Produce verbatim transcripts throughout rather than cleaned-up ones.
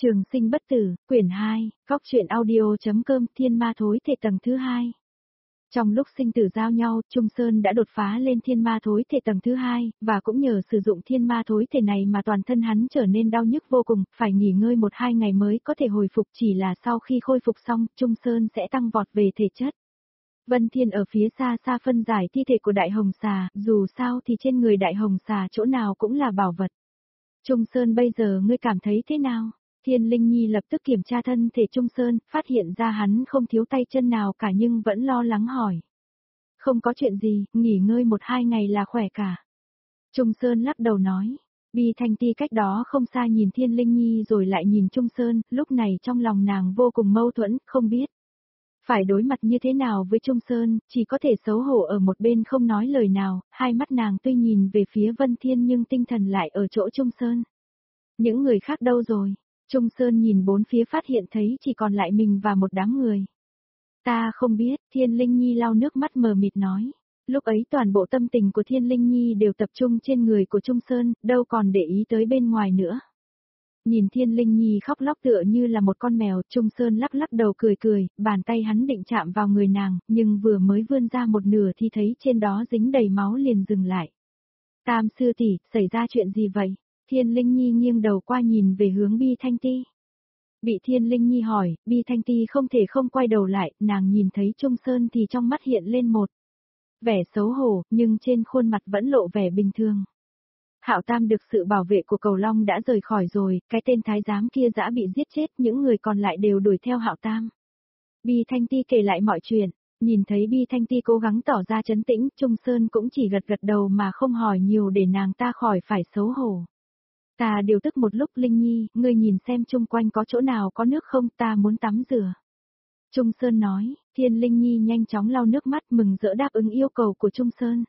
Trường sinh bất tử, quyển hai, góc truyện audio.com thiên ma thối thể tầng thứ hai. Trong lúc sinh tử giao nhau, Trung Sơn đã đột phá lên thiên ma thối thể tầng thứ hai, và cũng nhờ sử dụng thiên ma thối thể này mà toàn thân hắn trở nên đau nhức vô cùng, phải nghỉ ngơi một hai ngày mới có thể hồi phục, chỉ là sau khi khôi phục xong, Trung Sơn sẽ tăng vọt về thể chất. Vân Thiên ở phía xa xa phân giải thi thể của Đại Hồng Xà, dù sao thì trên người Đại Hồng Xà chỗ nào cũng là bảo vật. Trung Sơn bây giờ ngươi cảm thấy thế nào? Thiên Linh Nhi lập tức kiểm tra thân thể Trung Sơn, phát hiện ra hắn không thiếu tay chân nào cả nhưng vẫn lo lắng hỏi. Không có chuyện gì, nghỉ ngơi một hai ngày là khỏe cả. Trung Sơn lắc đầu nói. Bi Thanh Ti cách đó không xa nhìn Thiên Linh Nhi rồi lại nhìn Trung Sơn, lúc này trong lòng nàng vô cùng mâu thuẫn, không biết phải đối mặt như thế nào với Trung Sơn, chỉ có thể xấu hổ ở một bên không nói lời nào, hai mắt nàng tuy nhìn về phía Vân Thiên nhưng tinh thần lại ở chỗ Trung Sơn. Những người khác đâu rồi? Trung Sơn nhìn bốn phía phát hiện thấy chỉ còn lại mình và một đám người. Ta không biết, Thiên Linh Nhi lau nước mắt mờ mịt nói. Lúc ấy toàn bộ tâm tình của Thiên Linh Nhi đều tập trung trên người của Trung Sơn, đâu còn để ý tới bên ngoài nữa. Nhìn Thiên Linh Nhi khóc lóc tựa như là một con mèo, Trung Sơn lắc lắc đầu cười cười, bàn tay hắn định chạm vào người nàng, nhưng vừa mới vươn ra một nửa thì thấy trên đó dính đầy máu liền dừng lại. Tam sư tỷ, xảy ra chuyện gì vậy? Thiên Linh Nhi nghiêng đầu qua nhìn về hướng Bi Thanh Ti. Bị Thiên Linh Nhi hỏi, Bi Thanh Ti không thể không quay đầu lại, nàng nhìn thấy Trung Sơn thì trong mắt hiện lên một vẻ xấu hổ, nhưng trên khuôn mặt vẫn lộ vẻ bình thường. Hạo Tam được sự bảo vệ của Cầu Long đã rời khỏi rồi, cái tên thái giám kia dã bị giết chết, những người còn lại đều đuổi theo Hạo Tam. Bi Thanh Ti kể lại mọi chuyện, nhìn thấy Bi Thanh Ti cố gắng tỏ ra trấn tĩnh, Trung Sơn cũng chỉ gật gật đầu mà không hỏi nhiều để nàng ta khỏi phải xấu hổ. Ta điều tức một lúc. Linh Nhi, ngươi nhìn xem chung quanh có chỗ nào có nước không, ta muốn tắm rửa. Trung Sơn nói. Thiên Linh Nhi nhanh chóng lau nước mắt mừng rỡ đáp ứng yêu cầu của Trung Sơn.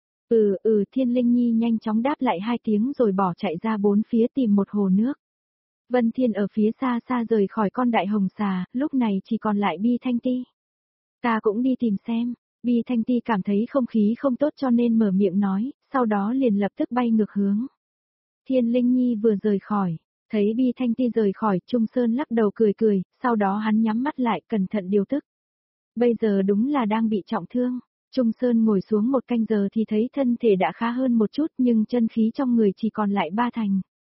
Ừ ừ Thiên Linh Nhi nhanh chóng đáp lại hai tiếng rồi bỏ chạy ra bốn phía tìm một hồ nước. Vân Thiên ở phía xa xa rời khỏi con Đại Hồng Xà, lúc này chỉ còn lại Bi Thanh Ti. Ta cũng đi tìm xem. Bi Thanh Ti cảm thấy không khí không tốt cho nên mở miệng nói, sau đó liền lập tức bay ngược hướng. Thiên Linh Nhi vừa rời khỏi, thấy Bi Thanh Ti rời khỏi, Trung Sơn lắc đầu cười cười, sau đó hắn nhắm mắt lại cẩn thận điều tức. Bây giờ đúng là đang bị trọng thương. Trung Sơn ngồi xuống một canh giờ thì thấy thân thể đã khá hơn một chút nhưng chân khí trong người chỉ còn lại ba thành.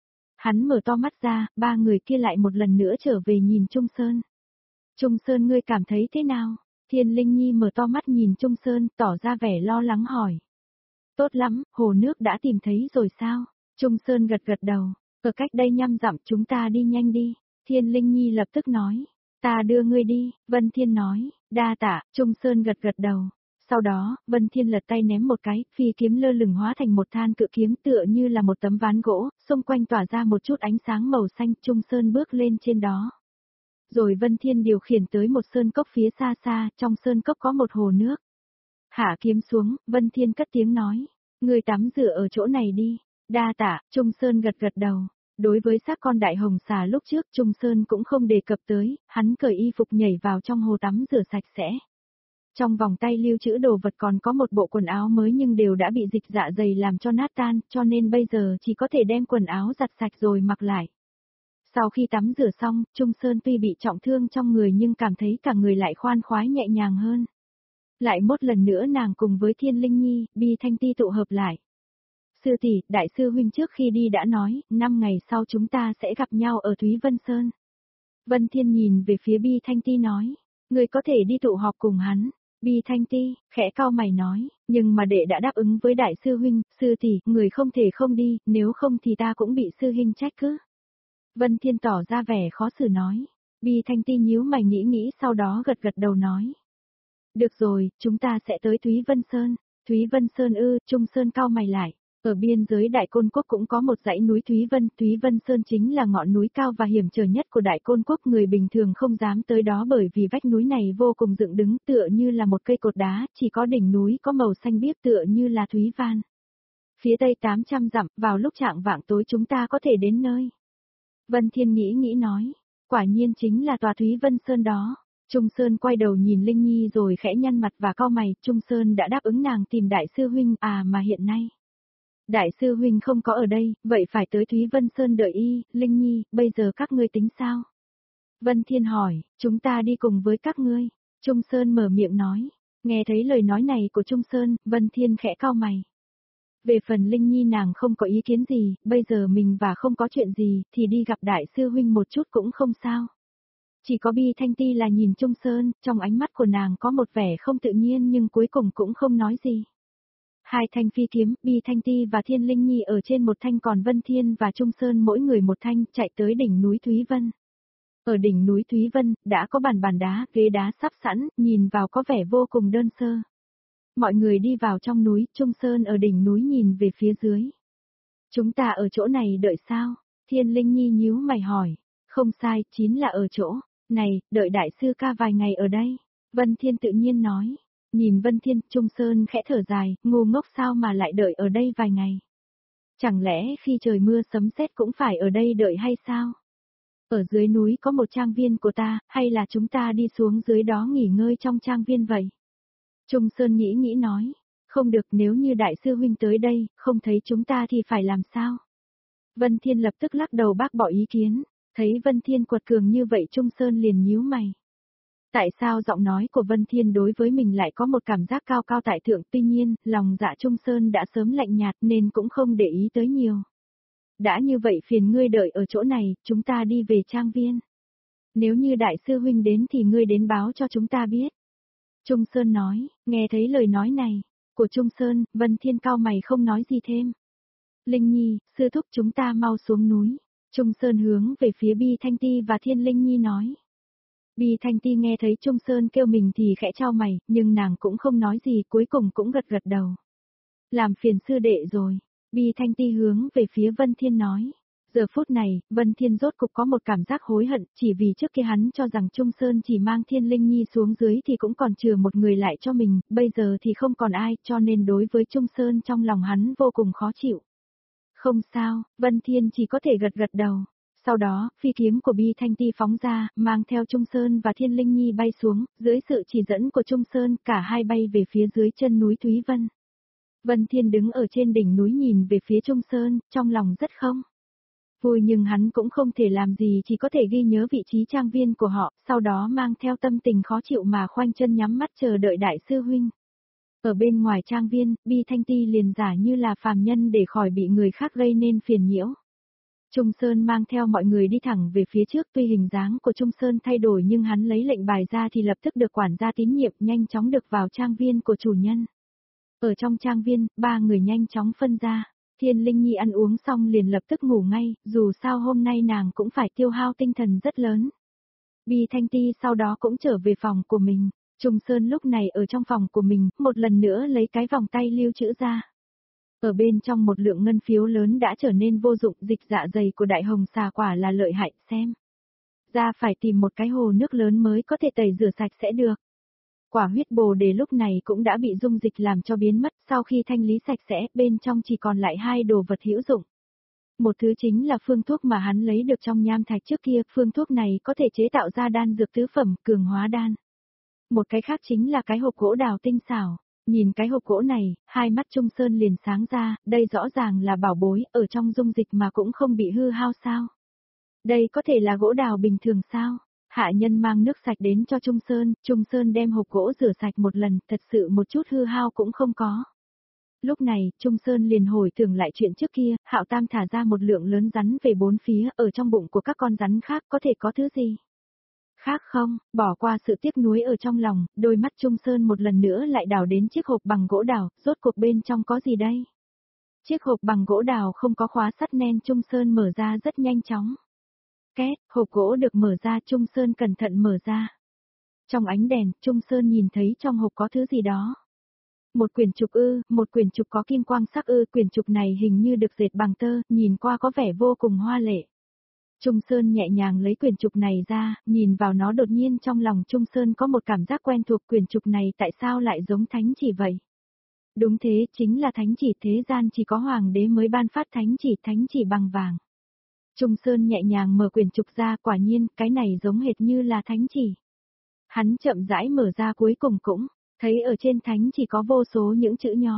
Hắn mở to mắt ra, ba người kia lại một lần nữa trở về nhìn Trung Sơn. Trung Sơn ngươi cảm thấy thế nào? Thiên Linh Nhi mở to mắt nhìn Trung Sơn, tỏ ra vẻ lo lắng hỏi. Tốt lắm, hồ nước đã tìm thấy rồi sao? Trung Sơn gật gật đầu, ở cách đây nhăm dặm, chúng ta đi nhanh đi. Thiên Linh Nhi lập tức nói, ta đưa ngươi đi. Vân Thiên nói, đa tạ. Trung Sơn gật gật đầu. Sau đó, Vân Thiên lật tay ném một cái, phi kiếm lơ lửng hóa thành một than cự kiếm tựa như là một tấm ván gỗ, xung quanh tỏa ra một chút ánh sáng màu xanh. Trung Sơn bước lên trên đó. Rồi Vân Thiên điều khiển tới một sơn cốc phía xa xa, trong sơn cốc có một hồ nước. Hạ kiếm xuống, Vân Thiên cất tiếng nói, ngươi tắm rửa ở chỗ này đi. Đa tạ. Trung Sơn gật gật đầu. Đối với xác con Đại Hồng Xà lúc trước, Trung Sơn cũng không đề cập tới, hắn cởi y phục nhảy vào trong hồ tắm rửa sạch sẽ. Trong vòng tay lưu trữ đồ vật còn có một bộ quần áo mới nhưng đều đã bị dịch dạ dày làm cho nát tan, cho nên bây giờ chỉ có thể đem quần áo giặt sạch rồi mặc lại. Sau khi tắm rửa xong, Trung Sơn tuy bị trọng thương trong người nhưng cảm thấy cả người lại khoan khoái nhẹ nhàng hơn. Lại một lần nữa nàng cùng với Thiên Linh Nhi, Bi Thanh Ti tụ hợp lại. Sư tỷ, đại sư huynh trước khi đi đã nói, năm ngày sau chúng ta sẽ gặp nhau ở Thúy Vân Sơn. Vân Thiên nhìn về phía Bi Thanh Ti nói, người có thể đi tụ họp cùng hắn. Bi Thanh Ti, khẽ cau mày nói, nhưng mà đệ đã đáp ứng với đại sư huynh, sư tỷ, người không thể không đi, nếu không thì ta cũng bị sư huynh trách cứ. Vân Thiên tỏ ra vẻ khó xử nói. Bi Thanh Ti nhíu mày nghĩ nghĩ sau đó gật gật đầu nói. Được rồi, chúng ta sẽ tới Thúy Vân Sơn. Thúy Vân Sơn ư? Trung Sơn cau mày lại. Ở biên giới Đại Côn Quốc cũng có một dãy núi Thúy Vân, Thúy Vân Sơn chính là ngọn núi cao và hiểm trở nhất của Đại Côn Quốc, người bình thường không dám tới đó bởi vì vách núi này vô cùng dựng đứng tựa như là một cây cột đá, chỉ có đỉnh núi có màu xanh biếc tựa như là Thúy Van. Phía tây tám trăm dặm, vào lúc chạng vạng tối chúng ta có thể đến nơi. Vân Thiên nghĩ nghĩ nói, quả nhiên chính là tòa Thúy Vân Sơn đó. Trung Sơn quay đầu nhìn Linh Nhi rồi khẽ nhăn mặt và cau mày, Trung Sơn đã đáp ứng nàng tìm đại sư huynh à mà hiện nay. Đại sư huynh không có ở đây, vậy phải tới Thúy Vân Sơn đợi y, Linh Nhi, bây giờ các ngươi tính sao? Vân Thiên hỏi, chúng ta đi cùng với các ngươi. Trung Sơn mở miệng nói, nghe thấy lời nói này của Trung Sơn, Vân Thiên khẽ cau mày. Về phần Linh Nhi nàng không có ý kiến gì, bây giờ mình và không có chuyện gì, thì đi gặp đại sư huynh một chút cũng không sao. Chỉ có Bi Thanh Ti là nhìn Trung Sơn, trong ánh mắt của nàng có một vẻ không tự nhiên nhưng cuối cùng cũng không nói gì. Hai thanh phi kiếm, Bi Thanh Ti và Thiên Linh Nhi ở trên một thanh, còn Vân Thiên và Trung Sơn mỗi người một thanh, chạy tới đỉnh núi Thúy Vân. Ở đỉnh núi Thúy Vân, đã có bàn bàn đá, ghế đá sắp sẵn, nhìn vào có vẻ vô cùng đơn sơ. Mọi người đi vào trong núi, Trung Sơn ở đỉnh núi nhìn về phía dưới. Chúng ta ở chỗ này đợi sao? Thiên Linh Nhi nhíu mày hỏi. Không sai, chính là ở chỗ này, đợi đại sư ca vài ngày ở đây. Vân Thiên tự nhiên nói. Nhìn Vân Thiên, Trung Sơn khẽ thở dài, ngu ngốc sao mà lại đợi ở đây vài ngày? Chẳng lẽ khi trời mưa sấm sét cũng phải ở đây đợi hay sao? Ở dưới núi có một trang viên của ta, hay là chúng ta đi xuống dưới đó nghỉ ngơi trong trang viên vậy? Trung Sơn nghĩ nghĩ nói, không được, nếu như đại sư huynh tới đây, không thấy chúng ta thì phải làm sao? Vân Thiên lập tức lắc đầu bác bỏ ý kiến, thấy Vân Thiên quật cường như vậy Trung Sơn liền nhíu mày. Tại sao giọng nói của Vân Thiên đối với mình lại có một cảm giác cao cao tại thượng, tuy nhiên, lòng dạ Trung Sơn đã sớm lạnh nhạt nên cũng không để ý tới nhiều. Đã như vậy phiền ngươi đợi ở chỗ này, chúng ta đi về trang viên. Nếu như đại sư huynh đến thì ngươi đến báo cho chúng ta biết. Trung Sơn nói, nghe thấy lời nói này của Trung Sơn, Vân Thiên cao mày không nói gì thêm. Linh Nhi, sư thúc chúng ta mau xuống núi. Trung Sơn hướng về phía Bi Thanh Ti và Thiên Linh Nhi nói. Bi Thanh Ti nghe thấy Trung Sơn kêu mình thì khẽ chau mày, nhưng nàng cũng không nói gì, cuối cùng cũng gật gật đầu. Làm phiền sư đệ rồi. Bi Thanh Ti hướng về phía Vân Thiên nói. Giờ phút này, Vân Thiên rốt cục có một cảm giác hối hận, chỉ vì trước kia hắn cho rằng Trung Sơn chỉ mang Thiên Linh Nhi xuống dưới thì cũng còn chừa một người lại cho mình, bây giờ thì không còn ai, cho nên đối với Trung Sơn trong lòng hắn vô cùng khó chịu. Không sao, Vân Thiên chỉ có thể gật gật đầu. Sau đó, phi kiếm của Bi Thanh Ti phóng ra, mang theo Trung Sơn và Thiên Linh Nhi bay xuống, dưới sự chỉ dẫn của Trung Sơn, cả hai bay về phía dưới chân núi Thúy Vân. Vân Thiên đứng ở trên đỉnh núi nhìn về phía Trung Sơn, trong lòng rất không vui, nhưng hắn cũng không thể làm gì, chỉ có thể ghi nhớ vị trí trang viên của họ, sau đó mang theo tâm tình khó chịu mà khoanh chân nhắm mắt chờ đợi đại sư huynh. Ở bên ngoài trang viên, Bi Thanh Ti liền giả như là phàm nhân để khỏi bị người khác gây nên phiền nhiễu. Trung Sơn mang theo mọi người đi thẳng về phía trước, tuy hình dáng của Trung Sơn thay đổi nhưng hắn lấy lệnh bài ra thì lập tức được quản gia tín nhiệm, nhanh chóng được vào trang viên của chủ nhân. Ở trong trang viên, ba người nhanh chóng phân ra. Thiên Linh Nhi ăn uống xong liền lập tức ngủ ngay, dù sao hôm nay nàng cũng phải tiêu hao tinh thần rất lớn. Bi Thanh Ti sau đó cũng trở về phòng của mình. Trung Sơn lúc này ở trong phòng của mình, một lần nữa lấy cái vòng tay lưu trữ ra. Ở bên trong một lượng ngân phiếu lớn đã trở nên vô dụng, dịch dạ dày của đại hồng xà quả là lợi hại, xem ra phải tìm một cái hồ nước lớn mới có thể tẩy rửa sạch sẽ được. Quả huyết bồ đề lúc này cũng đã bị dung dịch làm cho biến mất, sau khi thanh lý sạch sẽ, bên trong chỉ còn lại hai đồ vật hữu dụng. Một thứ chính là phương thuốc mà hắn lấy được trong nham thạch trước kia, phương thuốc này có thể chế tạo ra đan dược tứ phẩm, cường hóa đan. Một cái khác chính là cái hộp gỗ đào tinh xảo. Nhìn cái hộp gỗ này, hai mắt Trung Sơn liền sáng ra, đây rõ ràng là bảo bối, ở trong dung dịch mà cũng không bị hư hao sao. Đây có thể là gỗ đào bình thường sao? Hạ nhân mang nước sạch đến cho Trung Sơn, Trung Sơn đem hộp gỗ rửa sạch một lần, thật sự một chút hư hao cũng không có. Lúc này, Trung Sơn liền hồi tưởng lại chuyện trước kia, Hạo Tam thả ra một lượng lớn rắn về bốn phía, ở trong bụng của các con rắn khác có thể có thứ gì? Khác không, bỏ qua sự tiếc nuối ở trong lòng, đôi mắt Trung Sơn một lần nữa lại đào đến chiếc hộp bằng gỗ đào, rốt cuộc bên trong có gì đây? Chiếc hộp bằng gỗ đào không có khóa sắt nên Trung Sơn mở ra rất nhanh chóng. Két, hộp gỗ được mở ra, Trung Sơn cẩn thận mở ra. Trong ánh đèn, Trung Sơn nhìn thấy trong hộp có thứ gì đó. Một quyển trục ư, một quyển trục có kim quang sắc ư, quyển trục này hình như được dệt bằng tơ, nhìn qua có vẻ vô cùng hoa lệ. Trung Sơn nhẹ nhàng lấy quyển trục này ra, nhìn vào nó đột nhiên trong lòng Trung Sơn có một cảm giác quen thuộc, quyển trục này tại sao lại giống thánh chỉ vậy? Đúng thế, chính là thánh chỉ, thế gian chỉ có hoàng đế mới ban phát thánh chỉ, thánh chỉ bằng vàng. Trung Sơn nhẹ nhàng mở quyển trục ra, quả nhiên, cái này giống hệt như là thánh chỉ. Hắn chậm rãi mở ra cuối cùng cũng, thấy ở trên thánh chỉ có vô số những chữ nhó.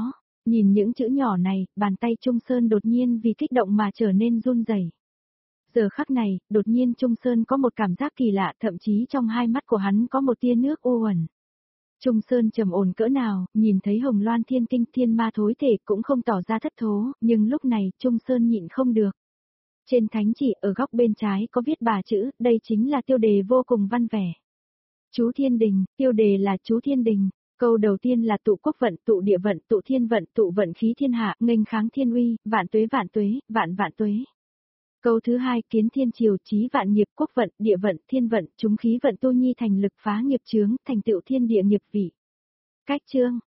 Nhìn những chữ nhỏ này, bàn tay Trung Sơn đột nhiên vì kích động mà trở nên run rẩy. Giờ khắc này, đột nhiên Trung Sơn có một cảm giác kỳ lạ, thậm chí trong hai mắt của hắn có một tia nước u uẩn. Trung Sơn trầm ổn cỡ nào, nhìn thấy Hồng Loan Thiên Kinh Thiên Ma thối thể cũng không tỏ ra thất thố, nhưng lúc này Trung Sơn nhịn không được. Trên thánh chỉ ở góc bên trái có viết ba chữ, đây chính là tiêu đề vô cùng văn vẻ. Chú Thiên Đình, tiêu đề là Chú Thiên Đình. Câu đầu tiên là tụ quốc vận, tụ địa vận, tụ thiên vận, tụ vận khí thiên hạ, nghênh kháng thiên uy, vạn tuế vạn tuế, vạn vạn tuế. Câu thứ hai kiến thiên triều chí vạn nghiệp quốc vận, địa vận, thiên vận, chúng khí vận tu nhi thành lực phá nghiệp chướng, thành tựu thiên địa nghiệp vị. Cách chương,